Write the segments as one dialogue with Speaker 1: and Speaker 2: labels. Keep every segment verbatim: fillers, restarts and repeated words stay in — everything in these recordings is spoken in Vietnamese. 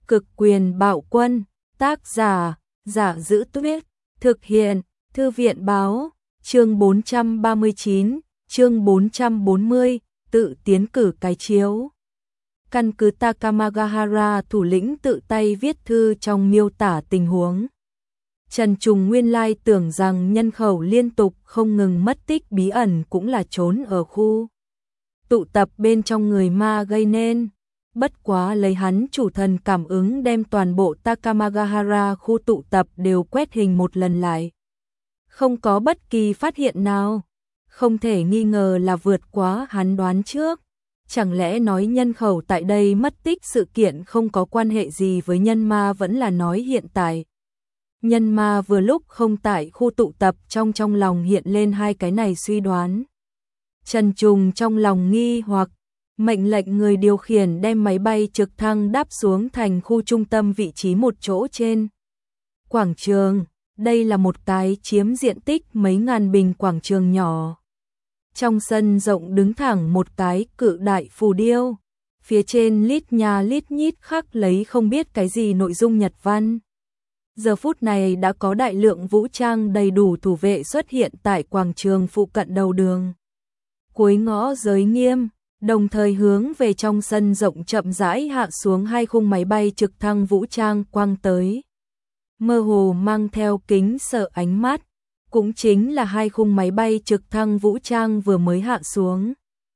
Speaker 1: Cực quyền bạo quân, tác giả, Giả Giữ Tuyết, thực hiện, Thư viện báo, chương bốn trăm ba mươi chín, chương bốn trăm bốn mươi, tự tiến cử cái chiếu. Căn cứ Takamagahara thủ lĩnh tự tay viết thư trong miêu tả tình huống. Trần Trùng nguyên lai tưởng rằng nhân khẩu liên tục không ngừng mất tích bí ẩn cũng là trốn ở khu tụ tập bên trong người ma gây nên. Bất quá lấy hắn chủ thần cảm ứng đem toàn bộ Takamagahara khu tụ tập đều quét hình một lần lại. Không có bất kỳ phát hiện nào. Không thể nghi ngờ là vượt quá hắn đoán trước. Chẳng lẽ nói nhân khẩu tại đây mất tích sự kiện không có quan hệ gì với nhân ma, vẫn là nói hiện tại nhân ma vừa lúc không tại khu tụ tập. Trong trong lòng hiện lên hai cái này suy đoán. Trần Trùng trong lòng nghi hoặc, mệnh lệnh người điều khiển đem máy bay trực thăng đáp xuống thành khu trung tâm vị trí một chỗ trên quảng trường. Đây là một cái chiếm diện tích mấy ngàn bình quảng trường nhỏ. Trong sân rộng đứng thẳng một cái cự đại phù điêu, phía trên lít nha lít nhít khắc lấy không biết cái gì nội dung Nhật văn. Giờ phút này đã có đại lượng vũ trang đầy đủ thủ vệ xuất hiện tại quảng trường phụ cận đầu đường. Cuối ngõ giới nghiêm, đồng thời hướng về trong sân rộng chậm rãi hạ xuống hai khung máy bay trực thăng vũ trang quang tới. Mơ hồ mang theo kính sợ ánh mắt, cũng chính là hai khung máy bay trực thăng vũ trang vừa mới hạ xuống.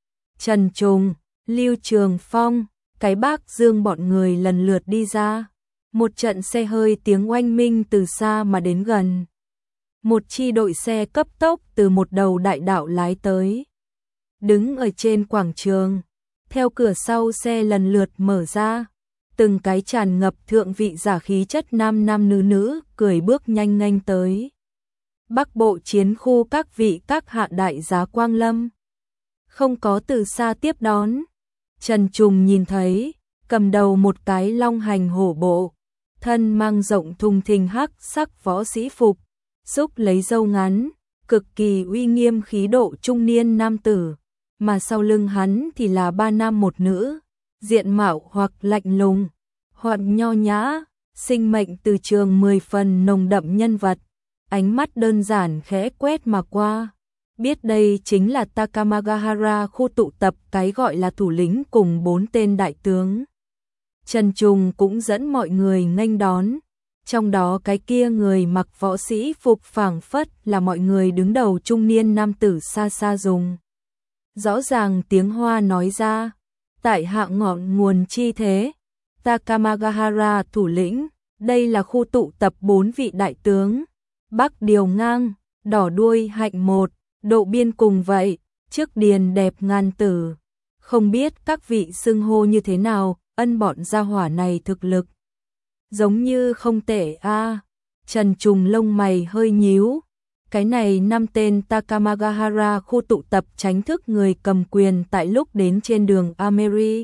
Speaker 1: Trần Trùng, Lưu Trường Phong, cái bác Dương bọn người lần lượt đi ra. Một trận xe hơi tiếng oanh minh từ xa mà đến gần. Một chi đội xe cấp tốc từ một đầu đại đạo lái tới. Đứng ở trên quảng trường, theo cửa sau xe lần lượt mở ra, từng cái tràn ngập thượng vị giả khí chất nam nam nữ nữ cười bước nhanh nhanh tới. Bắc Bộ chiến khu các vị các hạ đại giá quang lâm, không có từ xa tiếp đón. Trần Trùng nhìn thấy, cầm đầu một cái long hành hổ bộ, thân mang rộng thùng thình hắc sắc võ sĩ phục, xúc lấy râu ngắn, cực kỳ uy nghiêm khí độ trung niên nam tử. Mà sau lưng hắn thì là ba nam một nữ, diện mạo hoặc lạnh lùng, hoặc nho nhã, sinh mệnh từ trường mười phần nồng đậm nhân vật, ánh mắt đơn giản khẽ quét mà qua. Biết đây chính là Takamagahara khu tụ tập cái gọi là thủ lĩnh cùng bốn tên đại tướng. Trần Trùng cũng dẫn mọi người nghênh đón, trong đó cái kia người mặc võ sĩ phục phảng phất là mọi người đứng đầu trung niên nam tử xa xa dùng. Rõ ràng tiếng Hoa nói ra, tại hạ ngọn nguồn chi thế, Takamagahara thủ lĩnh, đây là khu tụ tập bốn vị đại tướng, Bắc Điều Ngang, Đỏ Đuôi Hạnh Một, Độ Biên cùng vậy, trước điền đẹp ngàn tử. Không biết các vị xưng hô như thế nào, ân bọn gia hỏa này thực lực giống như không tệ a. Trần Trùng lông mày hơi nhíu. Cái này năm tên Takamagahara khu tụ tập tránh thức người cầm quyền tại lúc đến trên đường Ameri.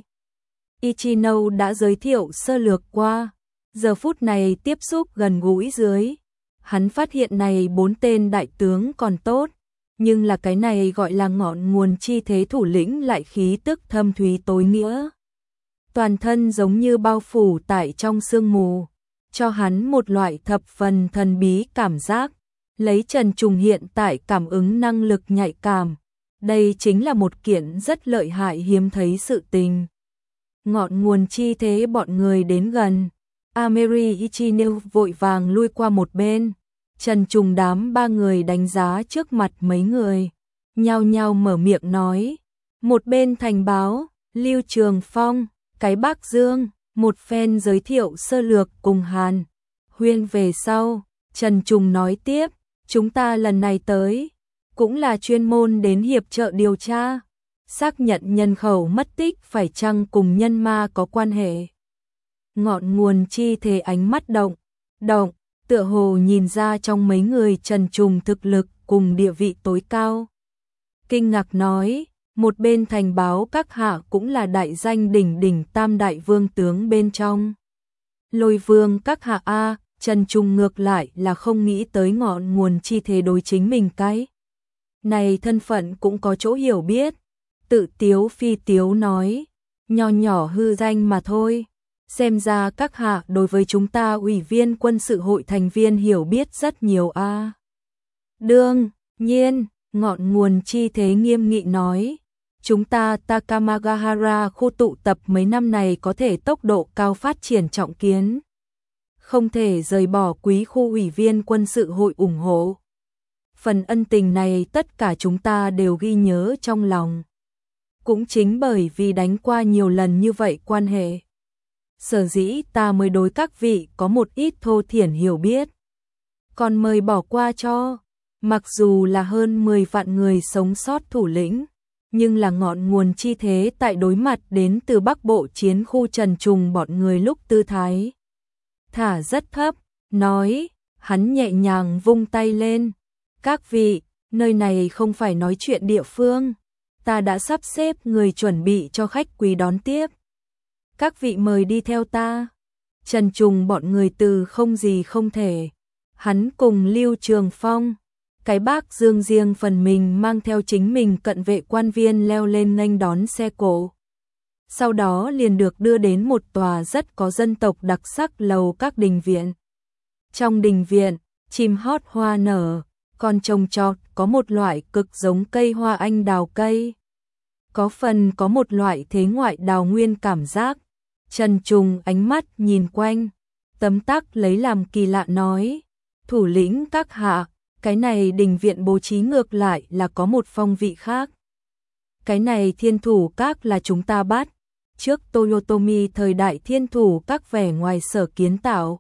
Speaker 1: Ichino đã giới thiệu sơ lược qua, giờ phút này tiếp xúc gần gũi dưới. Hắn phát hiện này bốn tên đại tướng còn tốt, nhưng là cái này gọi là ngọn nguồn chi thế thủ lĩnh lại khí tức thâm thúy tối nghĩa. Toàn thân giống như bao phủ tại trong sương mù, cho hắn một loại thập phần thần bí cảm giác. Lấy Trần Trùng hiện tại cảm ứng năng lực nhạy cảm, đây chính là một kiện rất lợi hại hiếm thấy sự tình. Ngọn nguồn chi thế bọn người đến gần, Ameri Ichino vội vàng lui qua một bên. Trần Trùng đám ba người đánh giá trước mặt mấy người, nhao nhao mở miệng nói. Một bên thành báo, Lưu Trường Phong, cái bác Dương, một phen giới thiệu sơ lược cùng Hàn Huyên về sau. Trần Trùng nói tiếp, chúng ta lần này tới, cũng là chuyên môn đến hiệp trợ điều tra, xác nhận nhân khẩu mất tích phải chăng cùng nhân ma có quan hệ. Ngọn nguồn chi thế ánh mắt động, động, tựa hồ nhìn ra trong mấy người Trần Trùng thực lực cùng địa vị tối cao. Kinh ngạc nói, một bên thành báo các hạ cũng là đại danh đỉnh đỉnh tam đại vương tướng bên trong. Lôi vương các hạ a. Trần Trùng ngược lại là không nghĩ tới ngọn nguồn chi thế đối chính mình cái này thân phận cũng có chỗ hiểu biết. Tự tiếu phi tiếu nói, nho nhỏ hư danh mà thôi. Xem ra các hạ đối với chúng ta ủy viên quân sự hội thành viên hiểu biết rất nhiều a. À. Đương nhiên, ngọn nguồn chi thế nghiêm nghị nói. Chúng ta Takamagahara khu tụ tập mấy năm này có thể tốc độ cao phát triển trọng kiến. Không thể rời bỏ quý khu ủy viên quân sự hội ủng hộ. Phần ân tình này tất cả chúng ta đều ghi nhớ trong lòng. Cũng chính bởi vì đánh qua nhiều lần như vậy quan hệ. Sở dĩ ta mới đối các vị có một ít thô thiển hiểu biết. Còn mời bỏ qua cho, mặc dù là hơn mười vạn người sống sót thủ lĩnh, nhưng là ngọn nguồn chi thế tại đối mặt đến từ Bắc Bộ chiến khu Trần Trùng bọn người lúc tư thái. Thả rất thấp, nói, hắn nhẹ nhàng vung tay lên. Các vị, nơi này không phải nói chuyện địa phương, ta đã sắp xếp người chuẩn bị cho khách quý đón tiếp. Các vị mời đi theo ta. Trần Trùng bọn người từ không gì không thể. Hắn cùng Lưu Trường Phong, cái bác Dương riêng phần mình mang theo chính mình cận vệ quan viên leo lên nghênh đón xe cộ. Sau đó liền được đưa đến một tòa rất có dân tộc đặc sắc lầu các đình viện. Trong đình viện, chim hót hoa nở, còn trồng trọt có một loại cực giống cây hoa anh đào cây. Có phần có một loại thế ngoại đào nguyên cảm giác. Trần Trùng ánh mắt nhìn quanh, tấm tắc lấy làm kỳ lạ nói, thủ lĩnh các hạ, cái này đình viện bố trí ngược lại là có một phong vị khác. Cái này thiên thủ các là chúng ta bắt, trước Toyotomi thời đại thiên thủ các vẻ ngoài sở kiến tạo.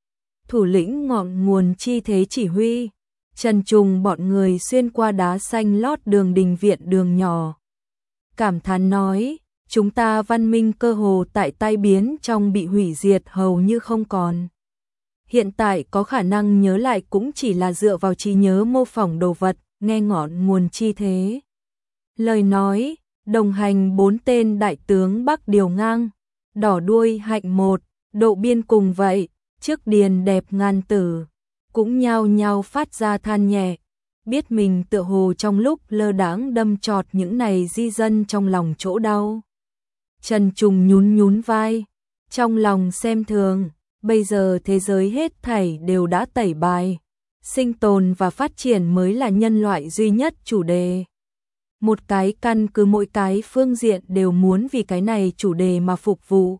Speaker 1: Thủ lĩnh ngọn nguồn chi thế chỉ huy, Trần Trùng bọn người xuyên qua đá xanh lót đường đình viện đường nhỏ. Cảm thán nói, chúng ta văn minh cơ hồ tại tai biến trong bị hủy diệt hầu như không còn. Hiện tại có khả năng nhớ lại cũng chỉ là dựa vào trí nhớ mô phỏng đồ vật, nghe ngọn nguồn chi thế. Lời nói, đồng hành bốn tên đại tướng Bắc Điều Ngang, đỏ đuôi hạnh một, độ biên cùng vậy, trước điền đẹp ngàn tử, cũng nhao nhao phát ra than nhẹ, biết mình tựa hồ trong lúc lơ đãng đâm chọt những này di dân trong lòng chỗ đau. Trần Trùng nhún nhún vai, trong lòng xem thường, bây giờ thế giới hết thảy đều đã tẩy bài, sinh tồn và phát triển mới là nhân loại duy nhất chủ đề. Một cái căn cứ mỗi cái phương diện đều muốn vì cái này chủ đề mà phục vụ.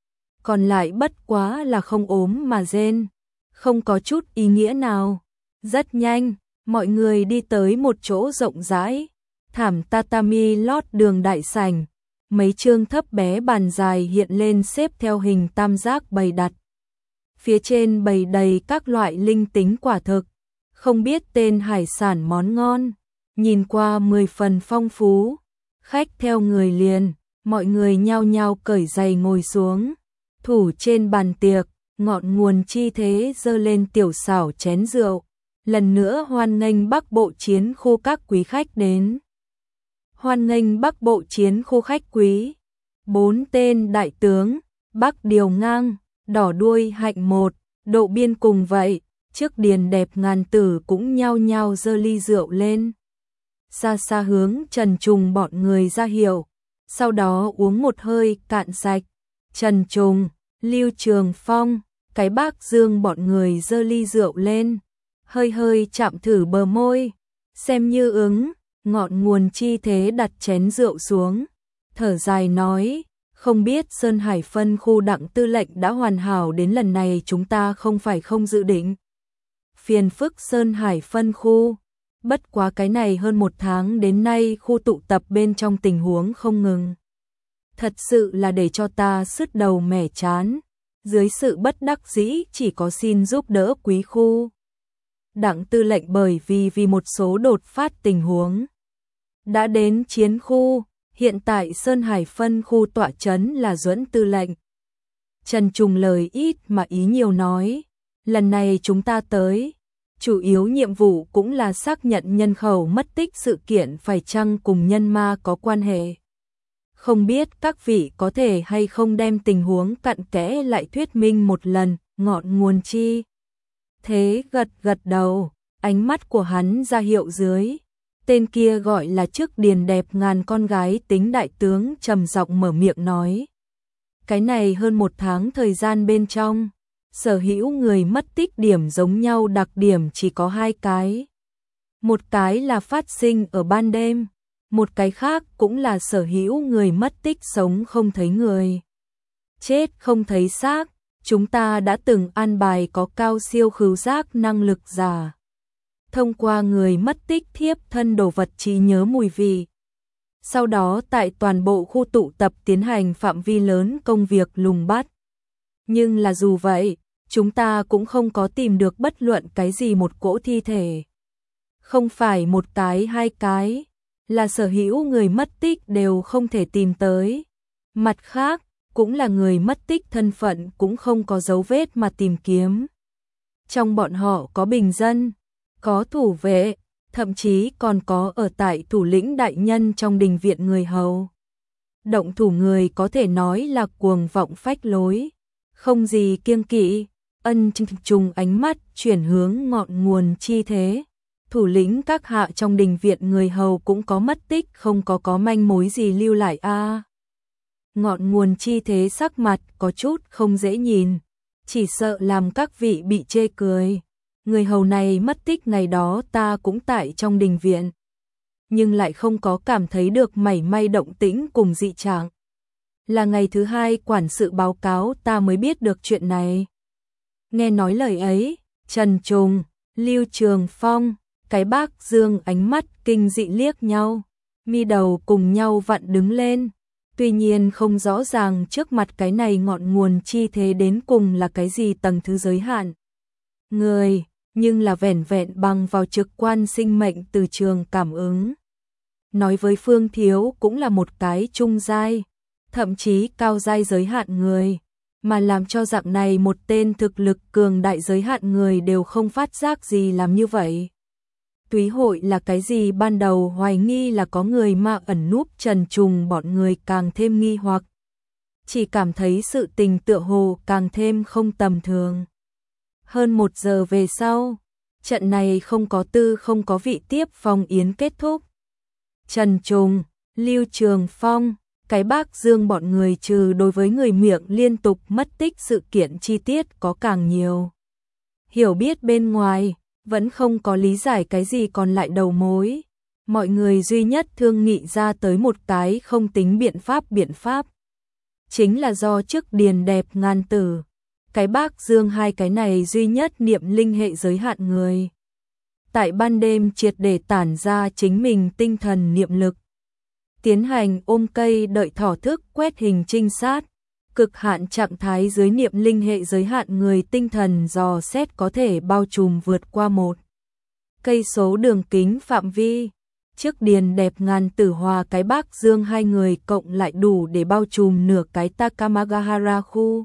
Speaker 1: Còn lại bất quá là không ốm mà rên, không có chút ý nghĩa nào. Rất nhanh, mọi người đi tới một chỗ rộng rãi, thảm tatami lót đường đại sảnh, mấy chương thấp bé bàn dài hiện lên xếp theo hình tam giác bày đặt. Phía trên bày đầy các loại linh tính quả thực, không biết tên hải sản món ngon, nhìn qua mười phần phong phú. Khách theo người liền, mọi người nhao nhao cởi giày ngồi xuống, thủ trên bàn tiệc, ngọn nguồn chi thế dơ lên tiểu xảo chén rượu, lần nữa hoan nghênh Bắc Bộ chiến khu các quý khách đến. Hoan nghênh Bắc Bộ chiến khu khách quý. Bốn tên đại tướng, Bắc Điều Ngang, đỏ đuôi hạnh một, độ biên cùng vậy, trước điền đẹp ngàn tử cũng nhao nhao dơ ly rượu lên. Xa xa hướng Trần Trùng bọn người ra hiệu, sau đó uống một hơi cạn sạch. Trần Trùng, Lưu Trường Phong, cái bác Dương bọn người dơ ly rượu lên, hơi hơi chạm thử bờ môi, xem như ứng. Ngọn nguồn chi thế đặt chén rượu xuống, thở dài nói, không biết Sơn Hải phân khu Đặng tư lệnh đã hoàn hảo đến lần này chúng ta không phải không dự định. Phiền phức Sơn Hải phân khu, bất quá cái này hơn một tháng đến nay khu tụ tập bên trong tình huống không ngừng. Thật sự là để cho ta sứt đầu mẻ chán, dưới sự bất đắc dĩ chỉ có xin giúp đỡ quý khu. Đặng tư lệnh bởi vì vì một số đột phát tình huống đã đến chiến khu, hiện tại Sơn Hải phân khu tọa trấn là Duẫn tư lệnh. Trần Trùng lời ít mà ý nhiều nói, lần này chúng ta tới, chủ yếu nhiệm vụ cũng là xác nhận nhân khẩu mất tích sự kiện phải chăng cùng nhân ma có quan hệ. Không biết các vị có thể hay không đem tình huống cặn kẽ lại thuyết minh một lần, ngọn nguồn chi. Thế gật gật đầu, ánh mắt của hắn ra hiệu dưới. Tên kia gọi là trước điền đẹp ngàn con gái tính đại tướng trầm giọng mở miệng nói. Cái này hơn một tháng thời gian bên trong, sở hữu người mất tích điểm giống nhau, đặc điểm chỉ có hai cái. Một cái là phát sinh ở ban đêm, một cái khác cũng là sở hữu người mất tích sống không thấy người. Chết không thấy xác, chúng ta đã từng an bài có cao siêu khứu giác năng lực giả. Thông qua người mất tích thiếp thân đồ vật trí nhớ mùi vị. Sau đó tại toàn bộ khu tụ tập tiến hành phạm vi lớn công việc lùng bắt. Nhưng là dù vậy, chúng ta cũng không có tìm được bất luận cái gì một cỗ thi thể. Không phải một cái hai cái, là sở hữu người mất tích đều không thể tìm tới. Mặt khác, cũng là người mất tích thân phận cũng không có dấu vết mà tìm kiếm. Trong bọn họ có bình dân, có thủ vệ, thậm chí còn có ở tại thủ lĩnh đại nhân trong đình viện người hầu. Động thủ người có thể nói là cuồng vọng phách lối, không gì kiêng kỵ, ân trùng ánh mắt chuyển hướng ngọn nguồn chi thế. Thủ lĩnh các hạ trong đình viện người hầu cũng có mất tích, không có có manh mối gì lưu lại a. À, ngọn nguồn chi thế sắc mặt có chút không dễ nhìn, chỉ sợ làm các vị bị chê cười. Người hầu này mất tích ngày đó ta cũng tại trong đình viện, nhưng lại không có cảm thấy được mảy may động tĩnh cùng dị trạng. Là ngày thứ hai quản sự báo cáo ta mới biết được chuyện này. Nghe nói lời ấy, Trần Trùng, Lưu Trường Phong, cái bác Dương ánh mắt kinh dị liếc nhau, mi đầu cùng nhau vặn đứng lên. Tuy nhiên không rõ ràng trước mặt cái này ngọn nguồn chi thế đến cùng là cái gì tầng thứ giới hạn. Người, nhưng là vẻn vẹn bằng vào trực quan sinh mệnh từ trường cảm ứng. Nói với Phương Thiếu cũng là một cái trung giai, thậm chí cao giai giới hạn người, mà làm cho dạng này một tên thực lực cường đại giới hạn người đều không phát giác gì làm như vậy. Túy hội là cái gì ban đầu hoài nghi là có người mà ẩn núp Trần Trùng bọn người càng thêm nghi hoặc. Chỉ cảm thấy sự tình tựa hồ càng thêm không tầm thường. Hơn một giờ về sau, trận này không có tư không có vị tiếp phong yến kết thúc. Trần Trùng, Lưu Trường Phong, cái bác Dương bọn người trừ đối với người miệng liên tục mất tích sự kiện chi tiết có càng nhiều hiểu biết bên ngoài, vẫn không có lý giải cái gì còn lại đầu mối. Mọi người duy nhất thương nghị ra tới một cái không tính biện pháp biện pháp. Chính là do trước điền đẹp ngàn tử, cái bác Dương hai cái này duy nhất niệm linh hệ giới hạn người. Tại ban đêm triệt để tản ra chính mình tinh thần niệm lực. Tiến hành ôm cây đợi thỏ thức quét hình trinh sát. Cực hạn trạng thái dưới niệm linh hệ giới hạn người tinh thần dò xét có thể bao trùm vượt qua một cây số đường kính phạm vi. Trước điền đẹp ngàn tử hòa cái bác Dương hai người cộng lại đủ để bao trùm nửa cái Takamagahara khu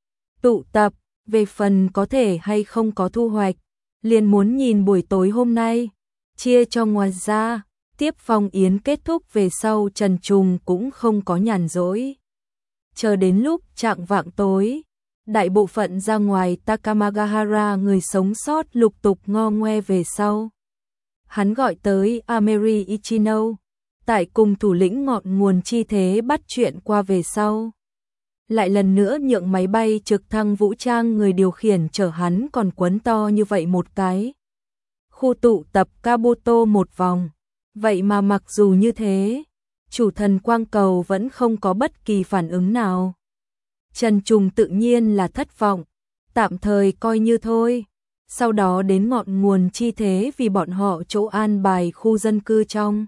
Speaker 1: tụ tập. Về phần có thể hay không có thu hoạch, liền muốn nhìn buổi tối hôm nay. Chia cho ngoài ra, tiếp phong yến kết thúc về sau Trần Trùng cũng không có nhàn rỗi. Chờ đến lúc chạng vạng tối, đại bộ phận ra ngoài Takamagahara người sống sót lục tục ngo ngoe về sau. Hắn gọi tới Ameri Ichino, tại cùng thủ lĩnh ngọn nguồn chi thế bắt chuyện qua về sau. Lại lần nữa nhượng máy bay trực thăng vũ trang người điều khiển chở hắn còn quấn to như vậy một cái. Khu tụ tập Kabuto một vòng. Vậy mà mặc dù như thế, chủ thần quang cầu vẫn không có bất kỳ phản ứng nào. Trần Trùng tự nhiên là thất vọng, tạm thời coi như thôi. Sau đó đến ngọn nguồn chi thế vì bọn họ chỗ an bài khu dân cư trong.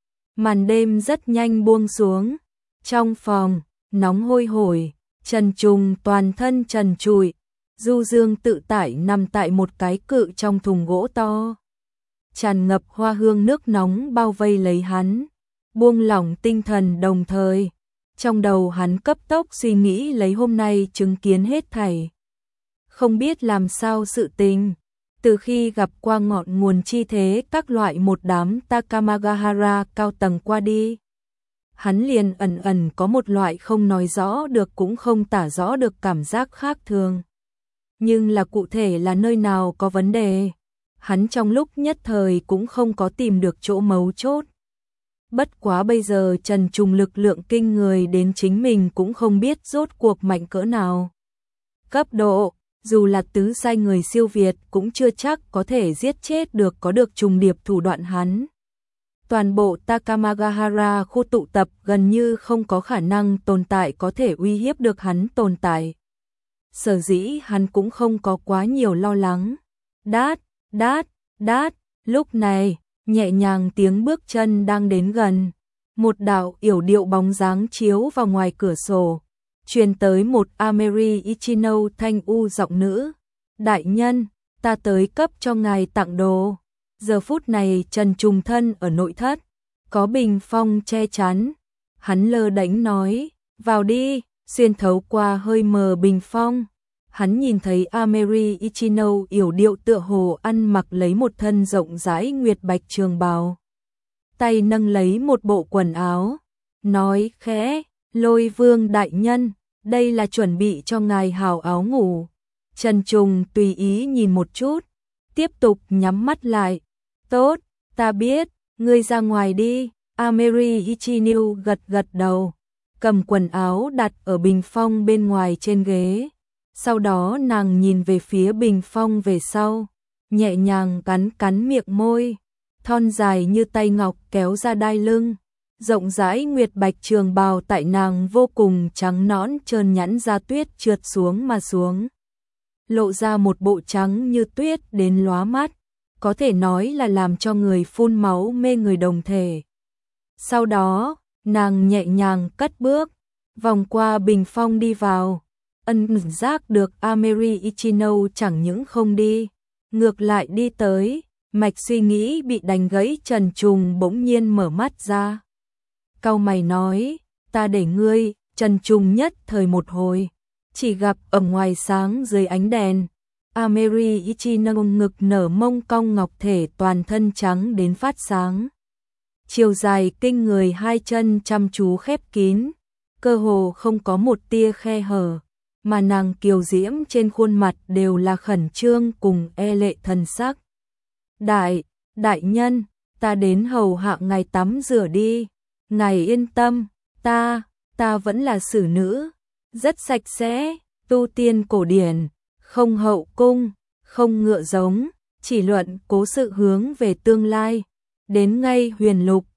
Speaker 1: Màn đêm rất nhanh buông xuống. Trong phòng, nóng hôi hổi, Trần Trùng toàn thân trần trụi, du dương tự tại nằm tại một cái cự trong thùng gỗ to. Tràn ngập hoa hương nước nóng bao vây lấy hắn, buông lỏng tinh thần đồng thời. Trong đầu hắn cấp tốc suy nghĩ lấy hôm nay chứng kiến hết thảy. Không biết làm sao sự tình, từ khi gặp qua ngọn nguồn chi thế các loại một đám Takamagahara cao tầng qua đi. Hắn liền ẩn ẩn có một loại không nói rõ được cũng không tả rõ được cảm giác khác thường. Nhưng là cụ thể là nơi nào có vấn đề, hắn trong lúc nhất thời cũng không có tìm được chỗ mấu chốt. Bất quá bây giờ Trần Trùng lực lượng kinh người đến chính mình cũng không biết rốt cuộc mạnh cỡ nào. Cấp độ, dù là tứ giai người siêu việt cũng chưa chắc có thể giết chết được có được trùng điệp thủ đoạn hắn. Toàn bộ Takamagahara khu tụ tập gần như không có khả năng tồn tại có thể uy hiếp được hắn tồn tại. Sở dĩ hắn cũng không có quá nhiều lo lắng. Đát, đát, đát, lúc này, nhẹ nhàng tiếng bước chân đang đến gần. Một đạo yểu điệu bóng dáng chiếu vào ngoài cửa sổ, truyền tới một Ameri Ichino thanh u giọng nữ. Đại nhân, ta tới cấp cho ngài tặng đồ. Giờ phút này Trần Trùng thân ở nội thất, có bình phong che chắn. Hắn lơ đễnh nói, vào đi, xuyên thấu qua hơi mờ bình phong. Hắn nhìn thấy Ameri Ichino yểu điệu tựa hồ ăn mặc lấy một thân rộng rãi nguyệt bạch trường bào. Tay nâng lấy một bộ quần áo, nói khẽ, Lôi Vương đại nhân, đây là chuẩn bị cho ngài hào áo ngủ. Trần Trùng tùy ý nhìn một chút, tiếp tục nhắm mắt lại. Tốt, ta biết, ngươi ra ngoài đi. Ameri Ichino gật gật đầu, cầm quần áo đặt ở bình phong bên ngoài trên ghế. Sau đó nàng nhìn về phía bình phong về sau, nhẹ nhàng cắn cắn miệng môi, thon dài như tay ngọc kéo ra đai lưng, rộng rãi nguyệt bạch trường bào tại nàng vô cùng trắng nõn trơn nhẵn da tuyết trượt xuống mà xuống, lộ ra một bộ trắng như tuyết đến lóa mắt, có thể nói là làm cho người phun máu mê người đồng thể. Sau đó, nàng nhẹ nhàng cất bước, vòng qua bình phong đi vào. Ân giác được Ameri Ichino chẳng những không đi, ngược lại đi tới, mạch suy nghĩ bị đánh gãy. Trần Trùng bỗng nhiên mở mắt ra. Cau mày nói, ta để ngươi. Trần Trùng nhất thời một hồi, chỉ gặp ở ngoài sáng dưới ánh đèn, Ameri Ichino ngực nở mông cong ngọc thể toàn thân trắng đến phát sáng. Chiều dài kinh người, hai chân chăm chú khép kín, cơ hồ không có một tia khe hở. Mà nàng kiều diễm trên khuôn mặt đều là khẩn trương cùng e lệ thần sắc. Đại, đại nhân, ta đến hầu hạ ngài tắm rửa đi. Ngài yên tâm, ta, ta vẫn là xử nữ, rất sạch sẽ, tu tiên cổ điển, không hậu cung, không ngựa giống, chỉ luận cố sự hướng về tương lai. Đến ngay huyền lục,